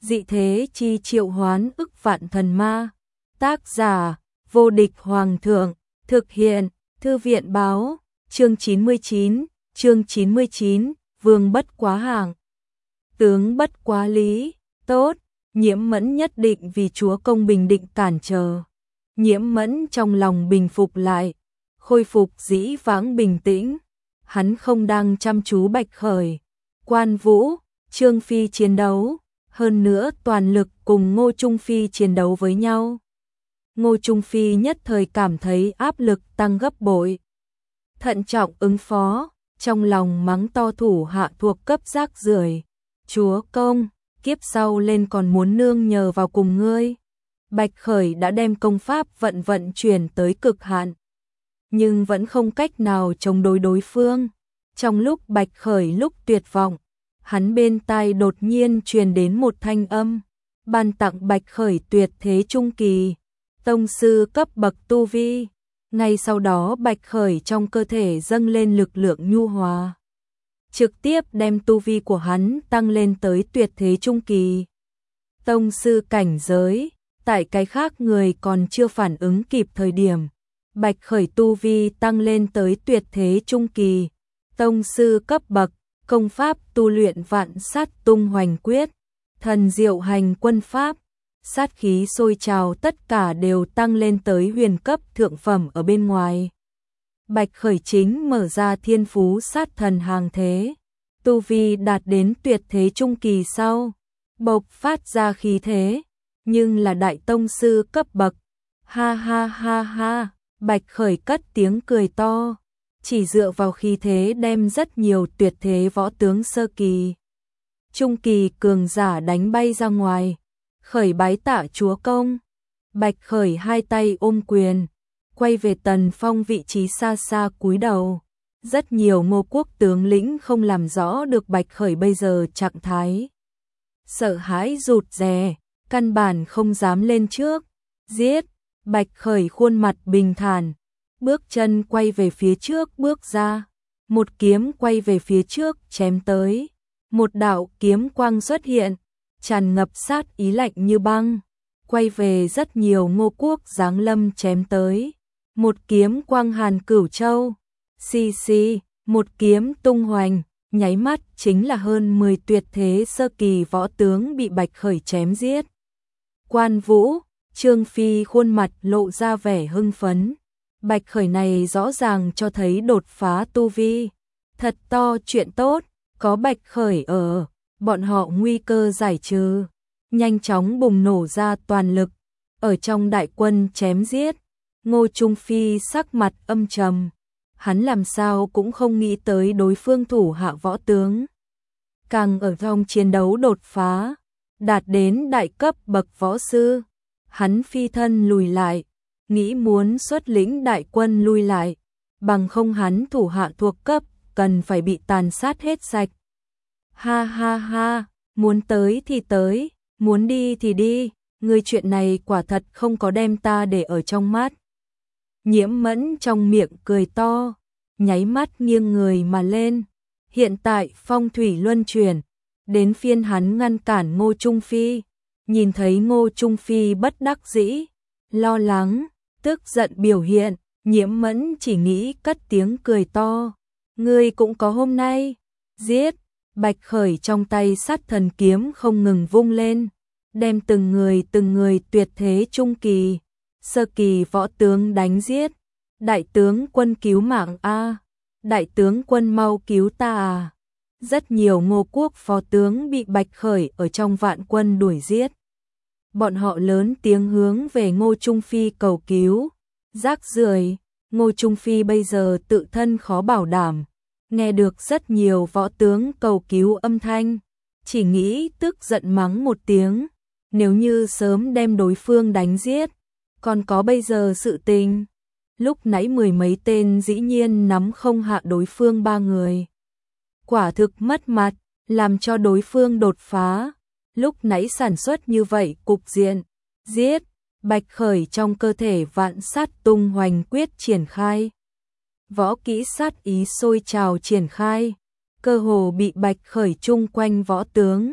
Dị thế chi triệu hoán ức vạn thần ma. Tác giả: Vô địch hoàng thượng. Thực hiện: Thư viện báo. Chương 99, Vương bất quá hạng. Tướng bất quá lý. Tốt, Nhiễm Mẫn nhất định vì chúa công bình định cản trở. Nhiễm Mẫn trong lòng bình phục lại, khôi phục dĩ vãng bình tĩnh. Hắn không đang chăm chú Bạch Khởi, Quan Vũ, Trương Phi chiến đấu, hơn nữa toàn lực cùng Ngô Trung Phi chiến đấu với nhau. Ngô Trung Phi nhất thời cảm thấy áp lực tăng gấp bội. Thận trọng ứng phó, trong lòng mắng to thủ hạ thuộc cấp rác rưởi. Chúa công, kiếp sau lên còn muốn nương nhờ vào cùng ngươi. Bạch Khởi đã đem công pháp vận chuyển tới cực hạn, nhưng vẫn không cách nào chống đối đối phương. Trong lúc Bạch Khởi lúc tuyệt vọng, hắn bên tai đột nhiên truyền đến một thanh âm, ban tặng Bạch Khởi tuyệt thế trung kỳ, tông sư cấp bậc tu vi. Ngay sau đó Bạch Khởi trong cơ thể dâng lên lực lượng nhu hòa, trực tiếp đem tu vi của hắn tăng lên tới tuyệt thế trung kỳ. Tông sư cảnh giới, tại cái khác người còn chưa phản ứng kịp thời điểm, Bạch Khởi tu vi tăng lên tới tuyệt thế trung kỳ, tông sư cấp bậc, công pháp tu luyện vạn sát tung hoành quyết, thần diệu hành quân pháp, sát khí sôi trào tất cả đều tăng lên tới huyền cấp thượng phẩm ở bên ngoài. Bạch Khởi chính mở ra thiên phú sát thần hàng thế, tu vi đạt đến tuyệt thế trung kỳ sau, bộc phát ra khí thế, nhưng là đại tông sư cấp bậc. Ha ha ha ha, Bạch Khởi cất tiếng cười to, chỉ dựa vào khí thế đem rất nhiều tuyệt thế võ tướng sơ kỳ, trung kỳ cường giả đánh bay ra ngoài. Khởi bái tạ chúa công. Bạch Khởi hai tay ôm quyền, quay về Tần Phong vị trí xa xa cúi đầu. Rất nhiều Ngô quốc tướng lĩnh không làm rõ được Bạch Khởi bây giờ trạng thái, sợ hãi rụt rè, căn bản không dám lên trước. Giết! Bạch Khởi khuôn mặt bình thản, bước chân quay về phía trước bước ra, một kiếm quay về phía trước chém tới. Một đạo kiếm quang xuất hiện, tràn ngập sát ý lạnh như băng, quay về rất nhiều Ngô quốc giáng lâm chém tới. Một kiếm quang hàn cửu châu, xì xì, một kiếm tung hoành, nháy mắt chính là hơn 10 tuyệt thế sơ kỳ võ tướng bị Bạch Khởi chém giết. Quan Vũ, Trương Phi khuôn mặt lộ ra vẻ hưng phấn. Bạch Khởi này rõ ràng cho thấy đột phá tu vi, thật to chuyện tốt, có Bạch Khởi ở, bọn họ nguy cơ giải trừ, nhanh chóng bùng nổ ra toàn lực, ở trong đại quân chém giết. Ngô Trung Phi sắc mặt âm trầm, hắn làm sao cũng không nghĩ tới đối phương thủ hạ võ tướng, càng ở trong chiến đấu đột phá, đạt đến đại cấp bậc võ sư. Hắn phi thân lùi lại, nghĩ muốn xuất lĩnh đại quân lui lại, bằng không hắn thủ hạ thuộc cấp cần phải bị tàn sát hết sạch. Ha ha ha, muốn tới thì tới, muốn đi thì đi, ngươi chuyện này quả thật không có đem ta để ở trong mắt. Nhiễm Mẫn trong miệng cười to, nháy mắt nghiêng người mà lên. Hiện tại phong thủy luân chuyển, đến phiên hắn ngăn cản Ngô Trung Phi. Nhìn thấy Ngô Trung Phi bất đắc dĩ, lo lắng, tức giận biểu hiện, Nhiễm Mẫn chỉ nghĩ cất tiếng cười to. Ngươi cũng có hôm nay, giết! Bạch Khởi trong tay sát thần kiếm không ngừng vung lên, đem từng người tuyệt thế trung kỳ, sơ kỳ võ tướng đánh giết. Đại tướng quân cứu mạng a, đại tướng quân mau cứu ta à. Rất nhiều Ngô quốc phó tướng bị Bạch Khởi ở trong vạn quân đuổi giết. Bọn họ lớn tiếng hướng về Ngô Trung Phi cầu cứu. Rác rưởi, Ngô Trung Phi bây giờ tự thân khó bảo đảm, nghe được rất nhiều võ tướng cầu cứu âm thanh, chỉ nghĩ tức giận mắng một tiếng, nếu như sớm đem đối phương đánh giết, còn có bây giờ sự tình. Lúc nãy mười mấy tên dĩ nhiên nắm không hạ đối phương 3 người. Quả thực mất mặt, làm cho đối phương đột phá. Lúc nãy sản xuất như vậy cục diện, giết! Bạch Khởi trong cơ thể vạn sát tung hoành quyết triển khai. Võ kỹ sát ý sôi trào triển khai, cơ hồ bị Bạch Khởi chung quanh võ tướng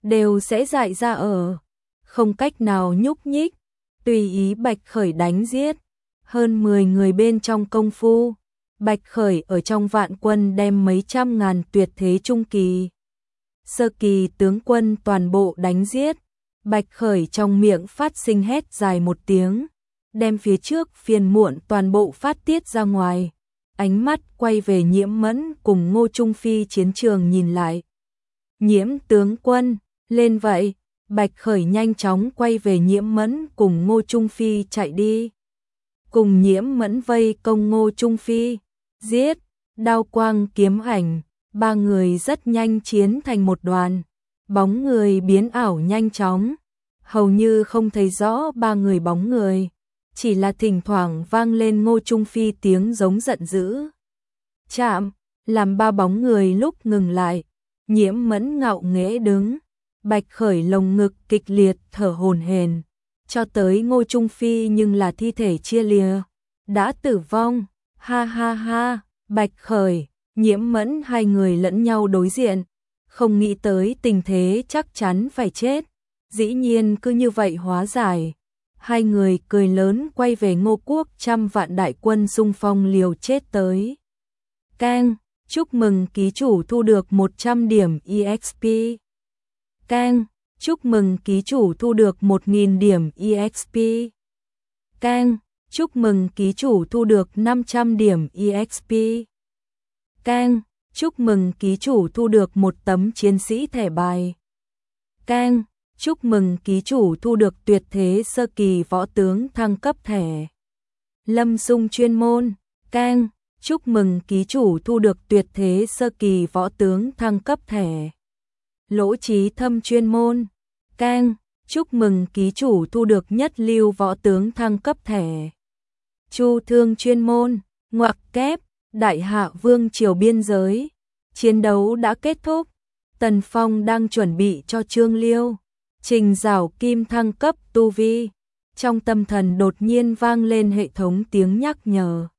đều sẽ dại ra không cách nào nhúc nhích, tùy ý Bạch Khởi đánh giết. Hơn 10 người bên trong công phu, Bạch Khởi ở trong vạn quân đem mấy trăm ngàn tuyệt thế trung kỳ, sơ kỳ tướng quân toàn bộ đánh giết. Bạch Khởi trong miệng phát sinh hét dài một tiếng, đem phía trước phiền muộn toàn bộ phát tiết ra ngoài. Ánh mắt quay về Nhiễm Mẫn cùng Ngô Trung Phi chiến trường nhìn lại. Nhiễm tướng quân, lên vậy. Bạch Khởi nhanh chóng quay về Nhiễm Mẫn cùng Ngô Trung Phi chạy đi. Cùng Nhiễm Mẫn vây công Ngô Trung Phi, giết, đao quang kiếm ảnh, ba người rất nhanh chiến thành một đoàn. Bóng người biến ảo nhanh chóng, hầu như không thấy rõ ba người bóng người, chỉ là thỉnh thoảng vang lên Ngô Trung Phi tiếng giống giận dữ. Chạm, làm ba bóng người lúc ngừng lại, Nhiễm Mẫn ngạo nghễ đứng, Bạch Khởi lồng ngực kịch liệt thở hổn hển, cho tới Ngô Trung Phi nhưng là thi thể chia lìa, đã tử vong. Ha ha ha, Bạch Khởi, Nhiễm Mẫn hai người lẫn nhau đối diện, không nghĩ tới tình thế chắc chắn phải chết, dĩ nhiên cứ như vậy hóa giải. Hai người cười lớn quay về Ngô Quốc, trăm vạn đại quân xung phong liều chết tới. Keng, chúc mừng ký chủ thu được 100 điểm EXP. Keng, chúc mừng ký chủ thu được 1000 điểm EXP. Keng, chúc mừng ký chủ thu được 500 điểm EXP. Keng, chúc mừng ký chủ thu được một tấm chiến sĩ thẻ bài. Keng, chúc mừng ký chủ thu được tuyệt thế sơ kỳ võ tướng thăng cấp thẻ. Lâm Dung chuyên môn. Keng, chúc mừng ký chủ thu được tuyệt thế sơ kỳ võ tướng thăng cấp thẻ. Lỗ Chí Thâm chuyên môn. Keng, chúc mừng ký chủ thu được nhất lưu võ tướng thăng cấp thẻ. Chu Thương chuyên môn. Ngoặc kép, Đại Hạ Vương triều biên giới. Chiến đấu đã kết thúc. Tần Phong đang chuẩn bị cho Trương Liêu, Trình Giảo Kim thăng cấp tu vi. Trong tâm thần đột nhiên vang lên hệ thống tiếng nhắc nhở.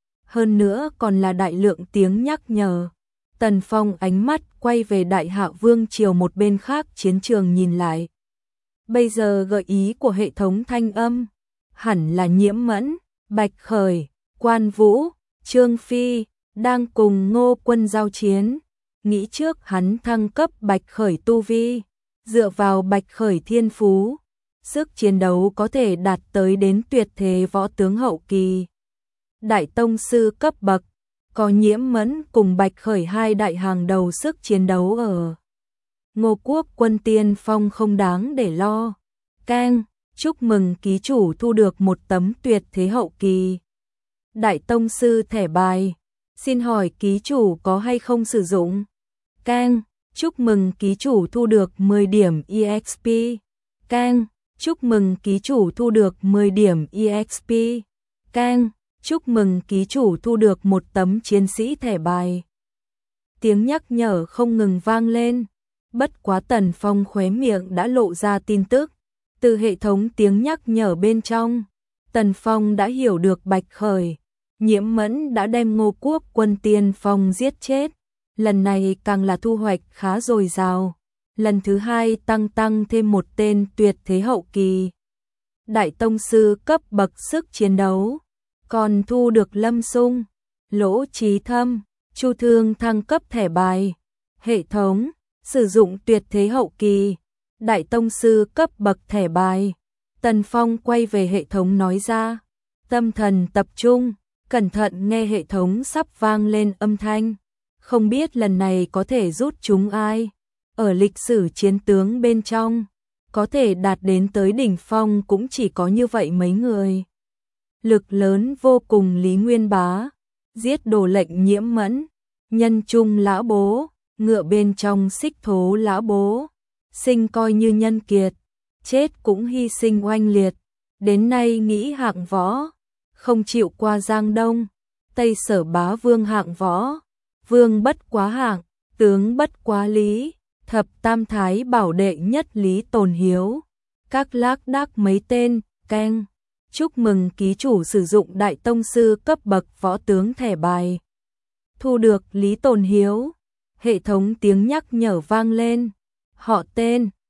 Hơn nữa còn là đại lượng tiếng nhắc nhở. Tần Phong ánh mắt quay về Đại Hạ Vương triều một bên khác chiến trường nhìn lại. Bây giờ gợi ý của hệ thống thanh âm hẳn là Nhiễm Mẫn, Bạch Khởi, Quan Vũ, Trương Phi đang cùng Ngô Quân giao chiến. Nghĩ trước hắn thăng cấp Bạch Khởi tu vi, dựa vào Bạch Khởi thiên phú, sức chiến đấu có thể đạt tới đến tuyệt thế võ tướng hậu kỳ, đại tông sư cấp bậc. Có Nhiễm Mẫn cùng Bạch Khởi hai đại hàng đầu sức chiến đấu ở Ngô Quốc quân tiên phong không đáng để lo. Keng, chúc mừng ký chủ thu được một tấm tuyệt thế hậu kỳ đại tông sư thẻ bài. Xin hỏi ký chủ có hay không sử dụng? Keng, chúc mừng ký chủ thu được 10 điểm EXP. Keng, chúc mừng ký chủ thu được 10 điểm EXP. Keng, chúc mừng ký chủ thu được một tấm chiến sĩ thẻ bài. Tiếng nhắc nhở không ngừng vang lên. Bất quá Tần Phong khóe miệng đã lộ ra tin tức. Từ hệ thống tiếng nhắc nhở bên trong, Tần Phong đã hiểu được Bạch Khởi, Nhiễm Mẫn đã đem Ngô Quốc quân tiên phong giết chết. Lần này càng là thu hoạch khá dồi dào. Lần thứ hai tăng thêm một tên tuyệt thế hậu kỳ, đại tông sư cấp bậc sức chiến đấu. Còn thu được Lâm Dung, Lỗ Chí Thâm, Chu Thương thăng cấp thẻ bài. Hệ thống sử dụng tuyệt thế hậu kỳ, đại tông sư cấp bậc thẻ bài. Tần Phong quay về hệ thống nói ra, tâm thần tập trung, cẩn thận nghe hệ thống sắp vang lên âm thanh. Không biết lần này có thể rút chúng ai. Ở lịch sử chiến tướng bên trong, có thể đạt đến tới đỉnh phong cũng chỉ có như vậy mấy người. Lực lớn vô cùng Lý Nguyên Bá, giết Đồ Lệnh Nhiễm Mẫn, Nhân Trung lão bố, ngựa bên trong Xích Thố lão bố, sinh coi như nhân kiệt, chết cũng hy sinh oanh liệt. Đến nay nghĩ hạng võ, không chịu qua Giang Đông, Tây Sở Bá Vương hạng võ, vương bất quá hạng, tướng bất quá lý, thập tam thái bảo đệ nhất Lý Tồn Hiếu, các lác đác mấy tên. Keng, chúc mừng ký chủ sử dụng đại tông sư cấp bậc võ tướng thẻ bài. Thu được Lý Tồn Hiếu. Hệ thống tiếng nhắc nhở vang lên. Họ tên,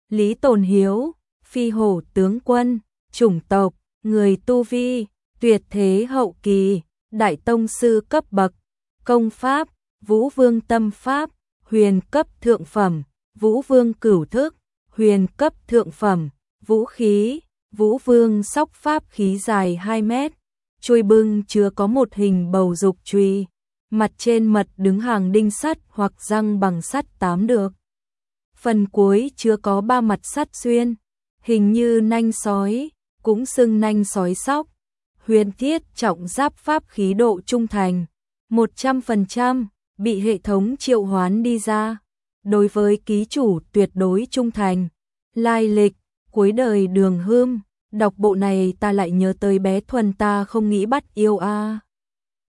Lý Tồn Hiếu, phi hổ tướng quân, chủng tộc, người tu vi, tuyệt thế hậu kỳ, đại tông sư cấp bậc, công pháp, Vũ Vương tâm pháp, huyền cấp thượng phẩm, Vũ Vương cửu thức, huyền cấp thượng phẩm, vũ khí, Vũ Vương sóc pháp khí dài 2 mét, chuôi bưng chứa có một hình bầu dục chùy, mặt trên mật đứng hàng đinh sắt hoặc răng bằng sắt 8 được. Phần cuối chứa có 3 mặt sắt xuyên, hình như nanh sói, cũng xưng nanh sói sóc. Huyền thiết trọng giáp pháp khí độ trung thành, 100% bị hệ thống triệu hoán đi ra. Đối với ký chủ tuyệt đối trung thành. Lai lịch, cuối đời Đường Hươm, đọc bộ này ta lại nhớ tới bé Thuần ta không nghĩ bắt yêu a.